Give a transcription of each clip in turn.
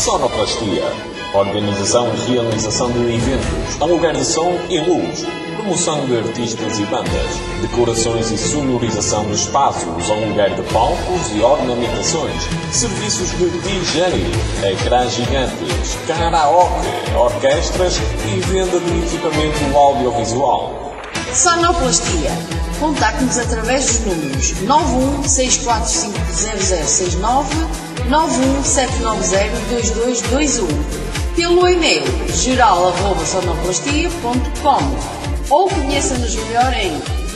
Sonoplastia. Organização e realização de eventos, aluguer de som e luz, promoção de artistas e bandas, decorações e sonorização de espaços, aluguer de palcos e ornamentações, serviços de DJ, ecrãs gigantes, karaoke, orquestras e venda de equipamento audiovisual. Sonoplastia. Contacte-nos através dos números 916450069, 917902221, pelo e-mail geral@sonoplastia.com ou conheça-nos melhor em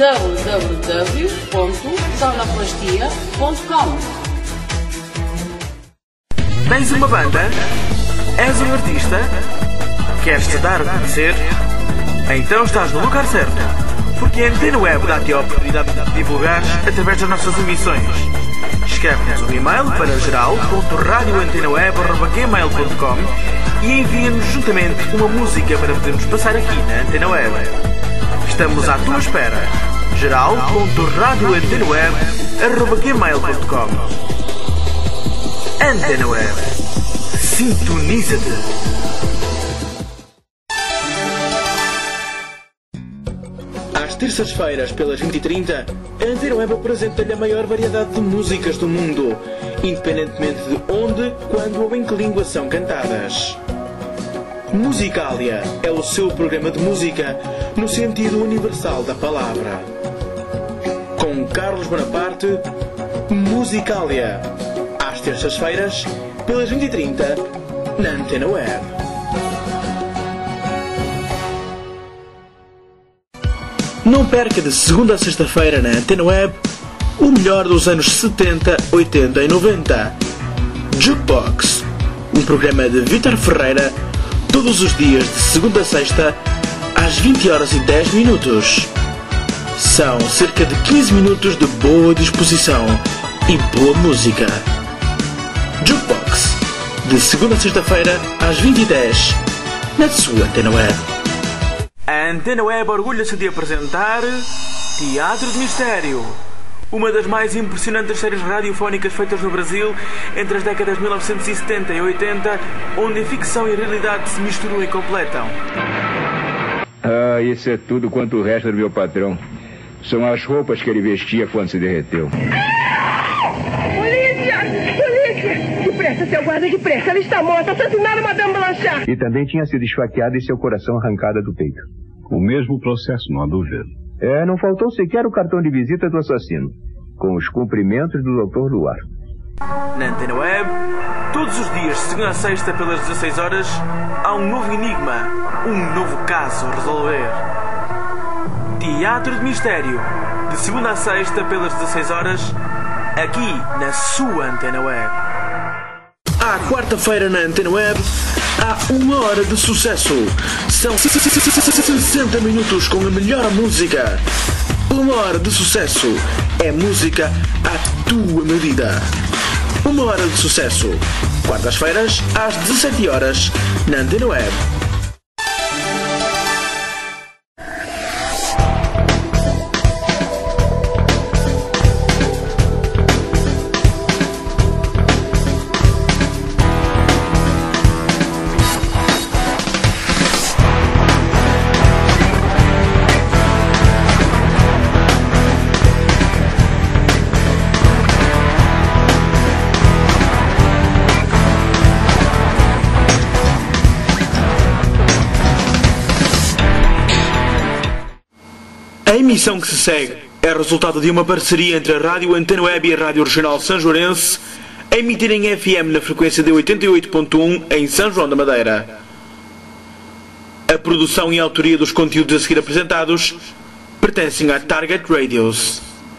www.sonoplastia.com. Tens uma banda? És um artista? Queres-te dar a conhecer? Então estás no lugar certo, porque a Antena Web dá-te a oportunidade de divulgares através das nossas emissões. Escreve-nos um e-mail para geral.radioantenaweb@gmail.com e envia-nos juntamente uma música para podermos passar aqui na Antena Web. Estamos à tua espera. geral.radioantenaweb@gmail.com. Antena Web. Sintoniza-te. Às terças-feiras, pelas 20h30, a Antena Web apresenta-lhe a maior variedade de músicas do mundo, independentemente de onde, quando ou em que língua são cantadas. Musicalia é o seu programa de música no sentido universal da palavra. Com Carlos Bonaparte, Musicalia. Às terças-feiras, pelas 20h30, na Antena Web. Não perca de segunda a sexta-feira na Antena Web o melhor dos anos 70, 80 e 90. Jukebox, um programa de Vítor Ferreira, todos os dias de segunda a sexta, às 20h10. São cerca de 15 minutos de boa disposição e boa música. Jukebox, de segunda a sexta-feira, às 20h10, na sua Antena Web. A Antena Web orgulha-se de apresentar Teatro de Mistério, uma das mais impressionantes séries radiofónicas feitas no Brasil entre as décadas de 1970 e 80, onde a ficção e a realidade se misturam e completam. Ah, isso é tudo quanto o resto do meu patrão. São as roupas que ele vestia quando se derreteu. Polícia! Polícia! Depressa, seu guarda, depressa! Ela está morta! Assassinaram Madame Blanchard! E também tinha sido esfaqueada e seu coração arrancado do peito. O mesmo processo, não há dúvida. Não faltou sequer o cartão de visita do assassino, com os cumprimentos do Dr. Luar. Na Antena Web, todos os dias, de segunda a sexta, pelas 16h, há um novo enigma, um novo caso a resolver. Teatro de Mistério, de segunda a sexta, pelas 16h, aqui na sua Antena Web. À quarta-feira na Antena Web, há uma hora de sucesso. São 60 minutos com a melhor música. Uma hora de sucesso é música à tua medida. Uma hora de sucesso. Quartas-feiras, às 17h, na Antena Web. A emissão que se segue é resultado de uma parceria entre a Rádio Antena Web e a Rádio Regional Sanjoarense, a emitir em FM na frequência de 88.1 em São João da Madeira. A produção e a autoria dos conteúdos a seguir apresentados pertencem à Target Radios.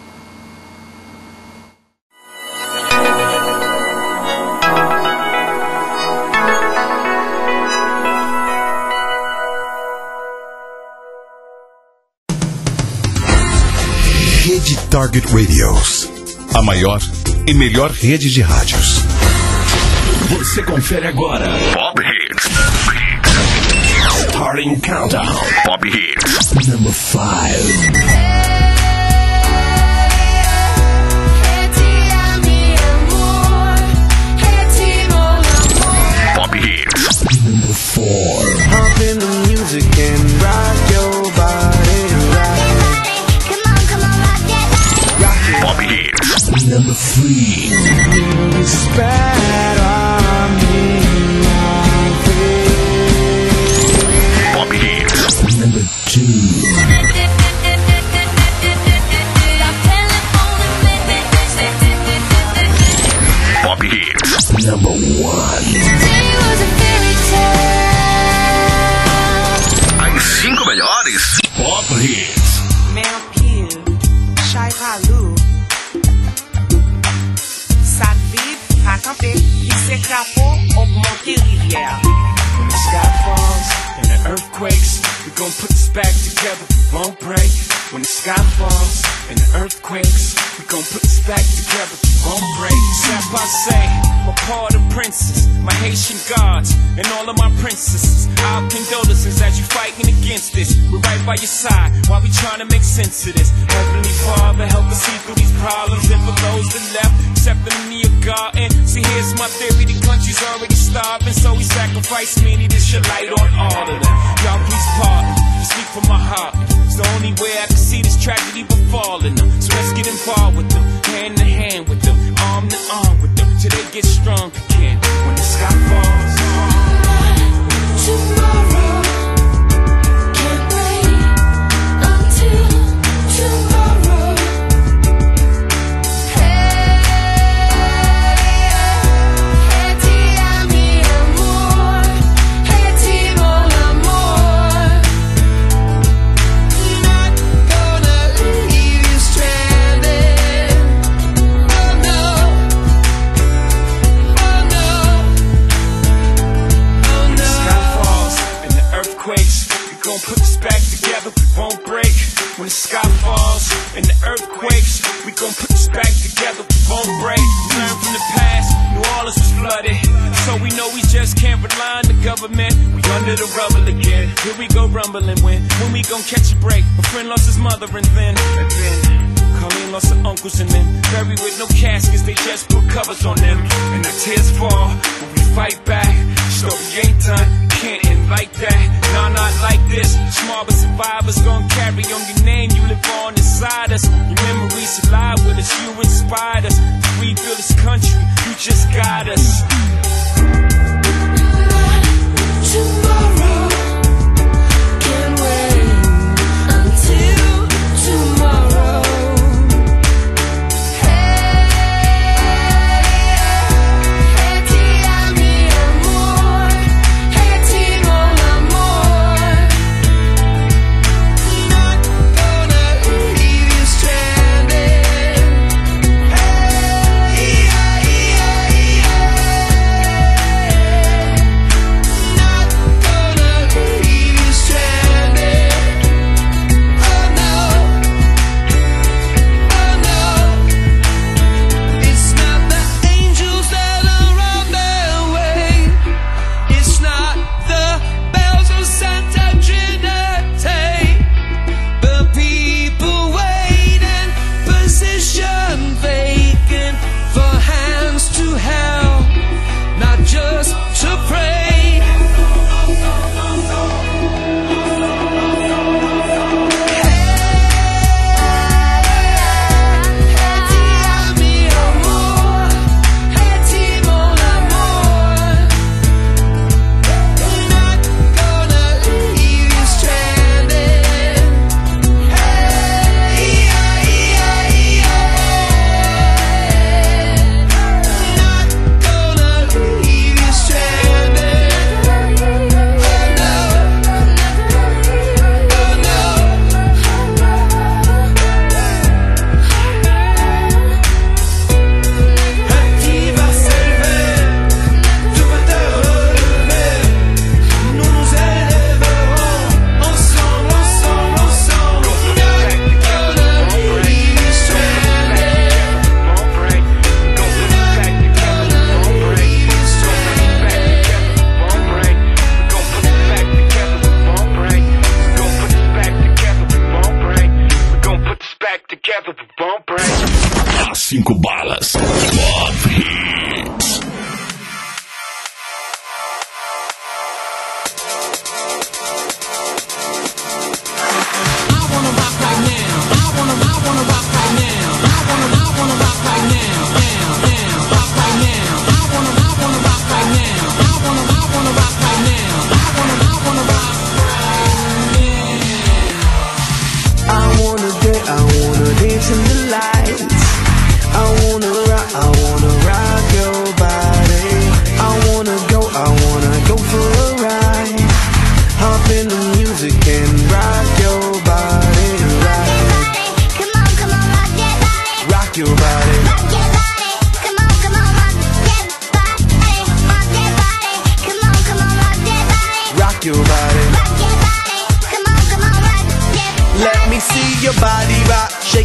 Rede Target Radios, a maior e melhor rede de rádios. Você confere agora Pop Hits. Starting Countdown. Pop Hits. Number 5. espera a minha vez. Pop Hits number 2. Pop Hits number 1. As 5 melhores Pop Hits. Melpil, Chai Ralu, Sadvid, raconter, il s'échappait, augmenter rivière. When the sky falls and the earthquakes, we gon' put this back together, we won't break. When the sky falls and the earthquakes, we gon' put this back together, we won't break. Except I say, my part of princes, my Haitian gods, and all of my princesses. Our condolences as you fighting against this. We're right by your side while we trying to make sense of this. Heavenly Father, help us see through these problems. And for those that left, accept them in your garden. See, here's my theory, the country's already starving, so we sacrifice many, this should light on all of them. Y'all please pardon, speak from my heart. It's the only way I can see this tragedy befalling them. So let's get involved with them, hand to hand with them, arm to arm with them, till they get strong again. When the sky falls, tomorrow can't wait until tomorrow. Hey, ti mi amor, hey ti mon amor. Not gonna leave you stranded. Oh no, oh no, oh no. the sky falls and the earthquakes, we gon' put this back together, we won't break. When the sky falls and the earthquakes, we gon' put this back together, we won't break. Learn from the past, New Orleans was flooded, so we know we just can't rely on the government. We under the rubble again, here we go rumbling when we gon' catch a break. A friend lost his mother and then Colleen lost her uncles and then buried with no caskets, they just put covers on them. And the tears fall when we fight back. Story ain't done, can't end like that. Nah, not like this. Small but survivors gon' carry on your name. You live on inside us. Your memories alive with us. You inspired us to rebuild this country. You just got us. Tomorrow can't wait until tomorrow. Hey, ti mi amor, hey ti mon amor. Not gonna leave you stranded. Hey, yeah, yeah, yeah.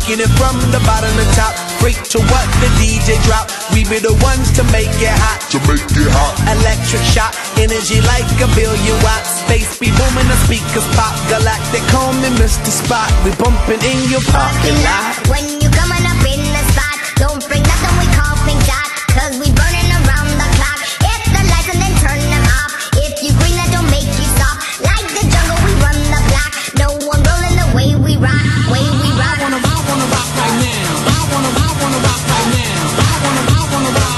taking it from the bottom to top, straight to what the DJ drop. We be the ones to make it hot. Electric shock, energy like a billion watts. Space be booming, the speakers pop. Galactic, call me Mr. Spot. We bumping in your parking lot. When you coming up in the spot, don't bring nothing we call pink dot, 'cause we burning around the clock. Hit the lights and then turn them off. If you green, that don't make you stop. Like the jungle, we run the block. No one rolling the way we rock, way we rock. I wanna rock right now. I wanna rock right now. I wanna rock right now.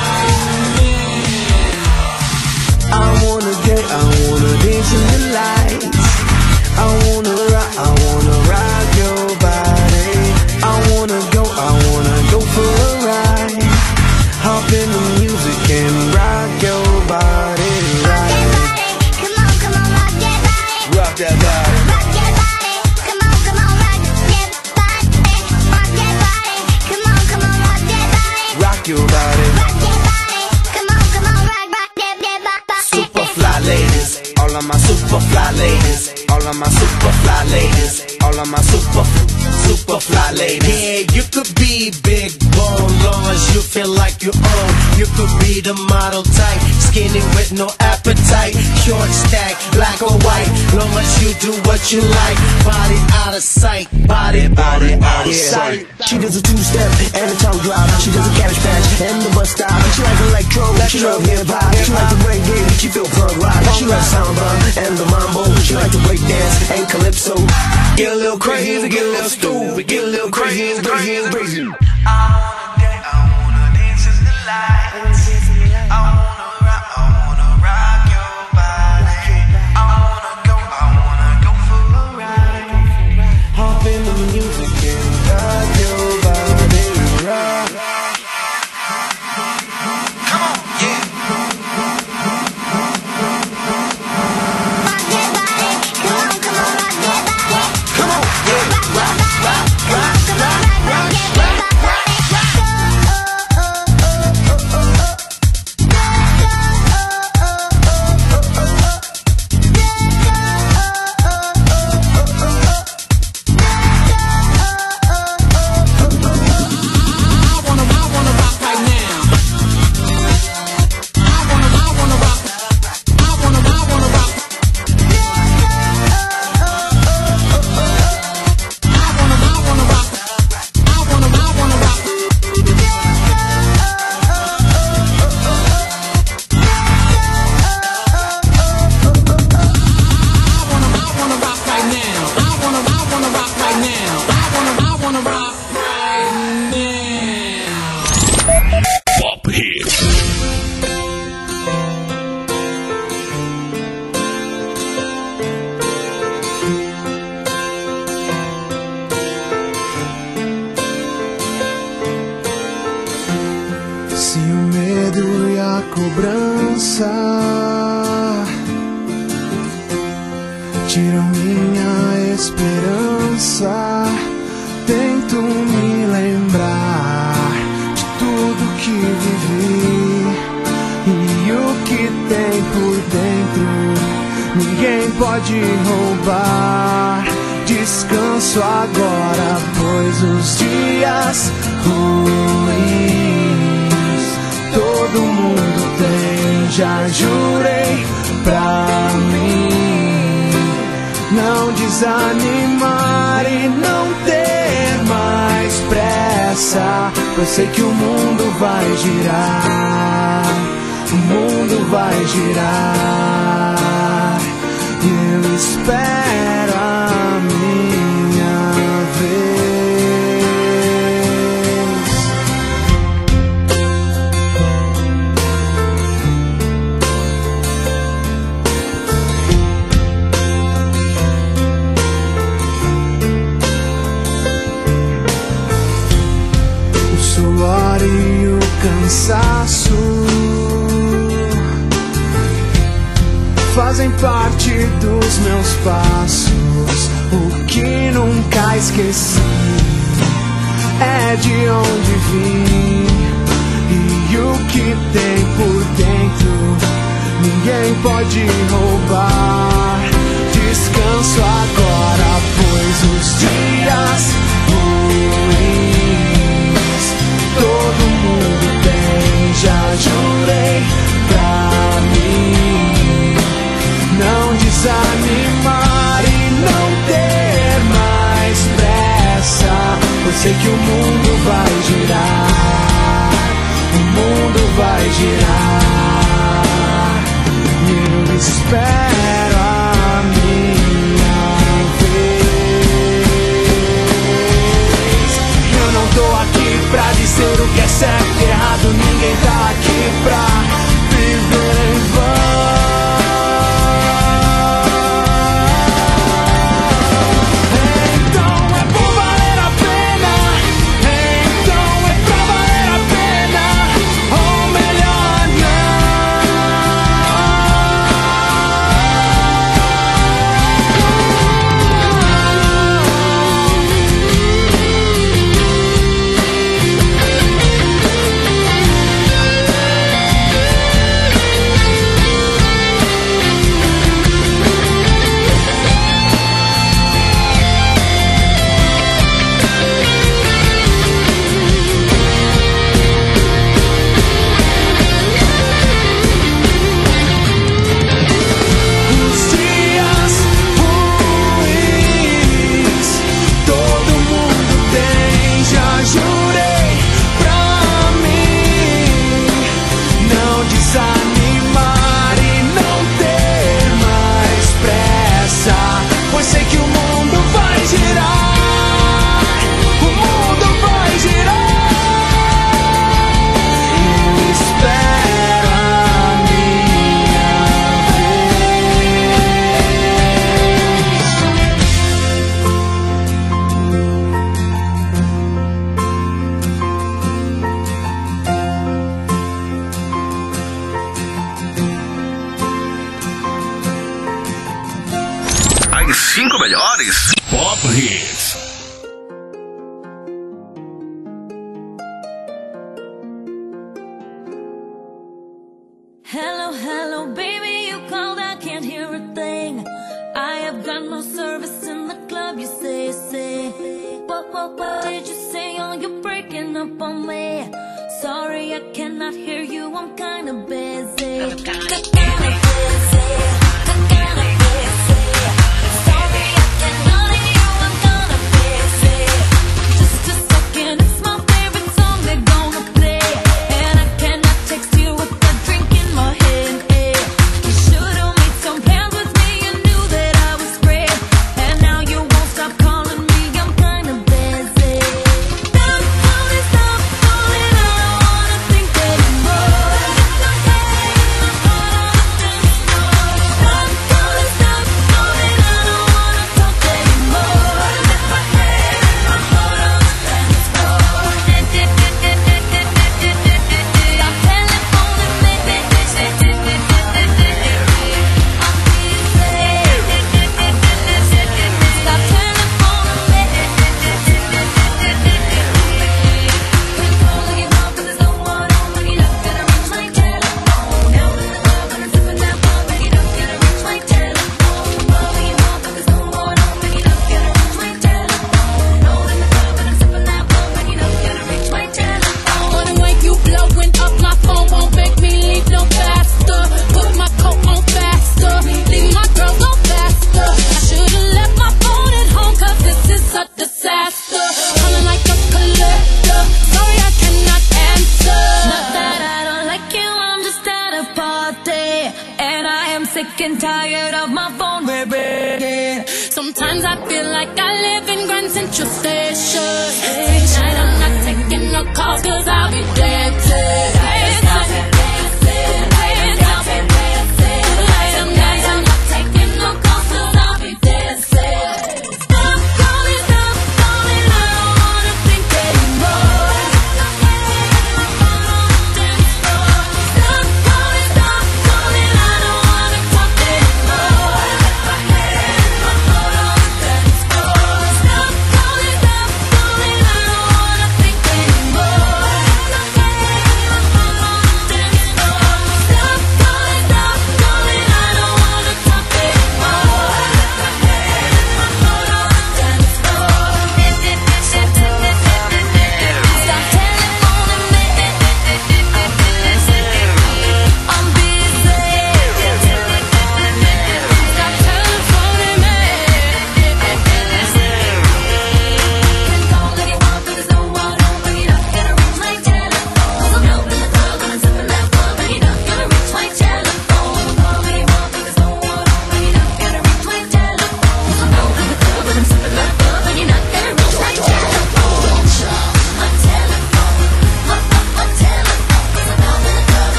I wanna dance in the lights. I wanna rock your body. I wanna go for a ride. Hop in the music and rock your body. Rock that body, come on, rock that body. Rock that body. Rock that body, come on, rock that body. Rock that body, come on, rock that body. Rock your body. Rock that body, come on, rock that body. Super fly ladies, all of my super fly ladies, all of my super fly ladies, all of my super fly ladies. Yeah, you could be big bone, long as you feel like you own. You could be the model type, skinny with no appetite, short stack, black or white, long as you do what you like. Body out of sight, body out of sight. She does a two-step and a tongue drop. She does a cabbage patch and the bus stop. She likes electro, she loves hip-hop. She likes the reggae, she feel punk rock. She likes samba and the mambo. She likes to break dance and calypso. Get a little crazy, get a little stupid, get a little crazy, crazy. I wanna dance in the lights. I wanna rock your body. I wanna go for a ride. Hop in the music and rock your body, rock. Come on, yeah. Rock that body, come on, rock that body. Come on, yeah. Rock that cobrança tiram minha esperança. Tento me lembrar de tudo que vivi e o que tem por dentro. Ninguém pode roubar. Descanso agora, pois os dias ruins todo mundo tem. Já jurei pra mim não desanimar e não ter mais pressa. Eu sei que o mundo vai girar, o mundo vai girar, e eu espero a minha vez. O suor e o cansaço fazem parte dos meus passos. O que nunca esqueci é de onde vim e o que tem por dentro. Ninguém pode roubar. Descanso agora, pois os dias vai girar. Eu espero a minha vez. Eu não tô aqui pra dizer o que é certo e errado. Ninguém tá aqui pra viver em vão. Hello, hello, baby, you called, I can't hear a thing. I have got no service in the club, you say. What did you say? Oh, you're breaking up on me. Sorry, I cannot hear you, I'm kinda busy. Sick and tired of my phone ringing. Sometimes I feel like I live in Grand Central Station. Tonight I'm not taking no calls cause I'll be dancing.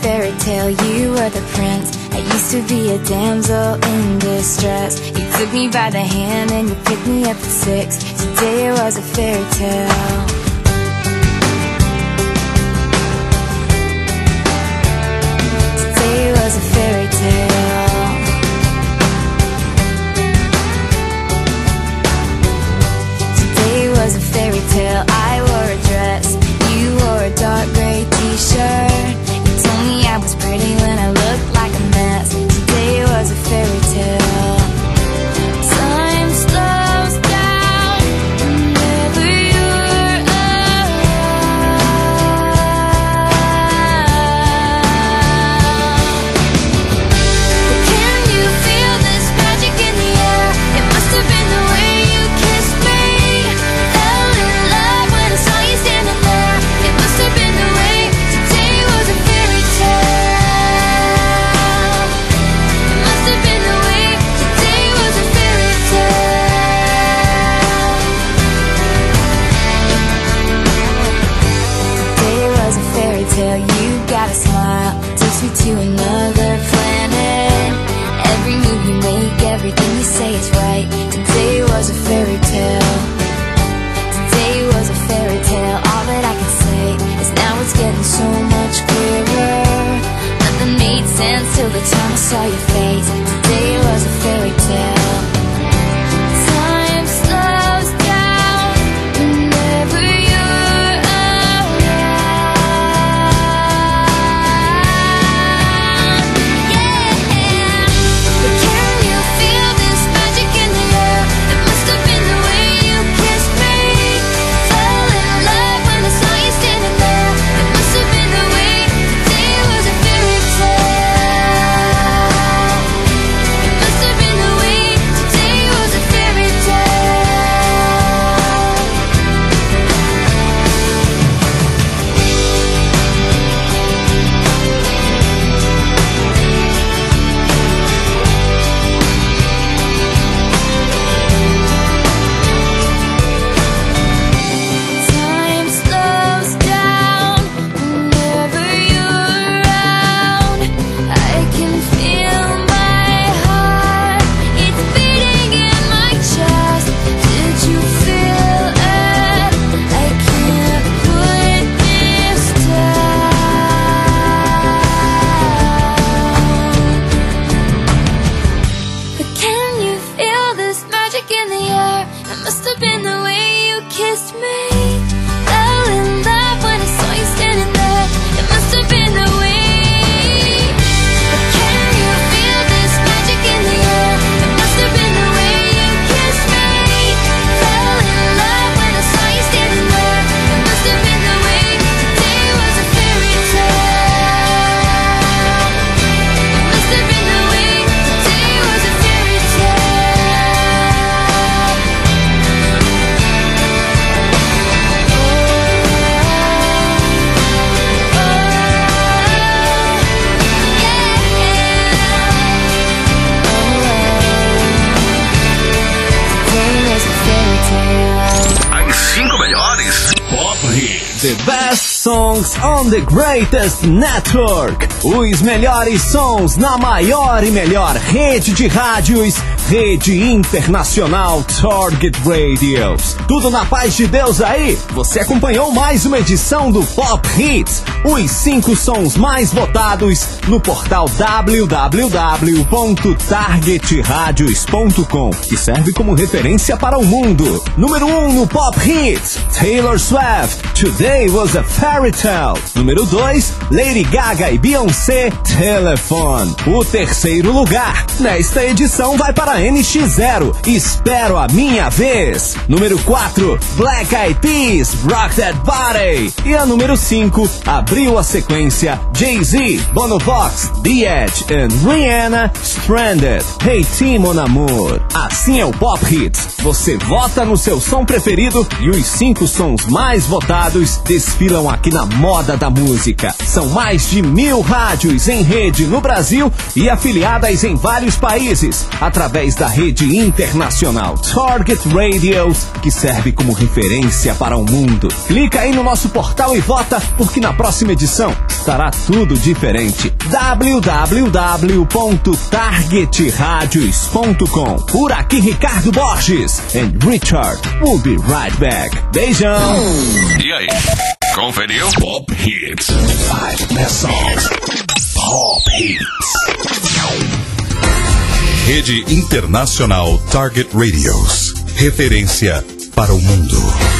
fairy tale, you were the prince. I used to be a damsel in distress. You took me by the hand and you picked me up at 6. Today was a fairy tale. Today was a fairy tale. Today was a fairy tale. I wore a dress, you wore a dark gray t-shirt. You told me I was pretty when I looked like a mess. Today was a fairy tale. Time slows down whenever you're around. But can you feel this magic in the air? It must have been the way you kissed me. Fell in love when I saw you standing there. It must have been the way. Today was a fairy tale. It must have been the way. Today was a fairy tale. Today was a fairy tale. You got a smile, takes me to another planet. Every move you make, everything you say is right. Today was a fairy tale. Today was a fairy tale. All that I can say is now it's getting so much clearer. Nothing made sense till the time I saw your face. Today was a fairy tale. Time slows down whenever you're around. Yeah. But can you feel this magic in the air? It must have been the way you kissed me. Fell in love when I saw you standing there. It must have been the way. Today was a fairy tale. It must have been the way. Today was a fairy Time slows down whenever you're around. I can feel my heart, it's beating in my chest. Did you feel it? I can't put this down. But can you feel this magic in the air? It must have been the way you kissed me. Fell in love when I saw you standing there. It must have been the way. But can you feel this magic in the air? It must have been the way you kissed me. Fell in love when I saw you standing there. It must have been the way. Today was a fairy tale. It must have been the way. Today was a fairy As 5 melhores. Pop Hits. The best songs on the greatest network. Os melhores sons na maior e melhor rede de rádios. Rede Internacional Target Radios. Tudo na paz de Deus aí. Você acompanhou mais uma edição do Pop Hits. Os 5 sons mais votados no portal www.targetradios.com, que serve como referência para o mundo. Número 1 no Pop Hits, Taylor Swift, Today Was a Fairy Tale. Número 2, Lady Gaga e Beyoncé, Telephone. O terceiro lugar nesta edição vai para NX0, Espero a Minha Vez. Número 4, Black Eyed Peas, Rock That Body. E a número 5 abriu a sequência, Jay-Z, Bono Vox, The Edge and Rihanna, Stranded. Hey Team Mon Amour. Assim é o Pop Hits. Você vota no seu som preferido e os 5 sons mais votados desfilam aqui na moda da música. São mais de 1000 rádios em rede no Brasil e afiliadas em vários países, através da rede internacional Target Radios, que serve como referência para o mundo. Clica aí no nosso portal e vota, porque na próxima edição estará tudo diferente. www.targetradios.com. Por aqui, Ricardo Borges and Richard. We'll be right back. Beijão! E aí? Conferiu? Pop Hits. 5 best songs. Pop Hits. Rede Internacional Target Radios. Referência para o mundo.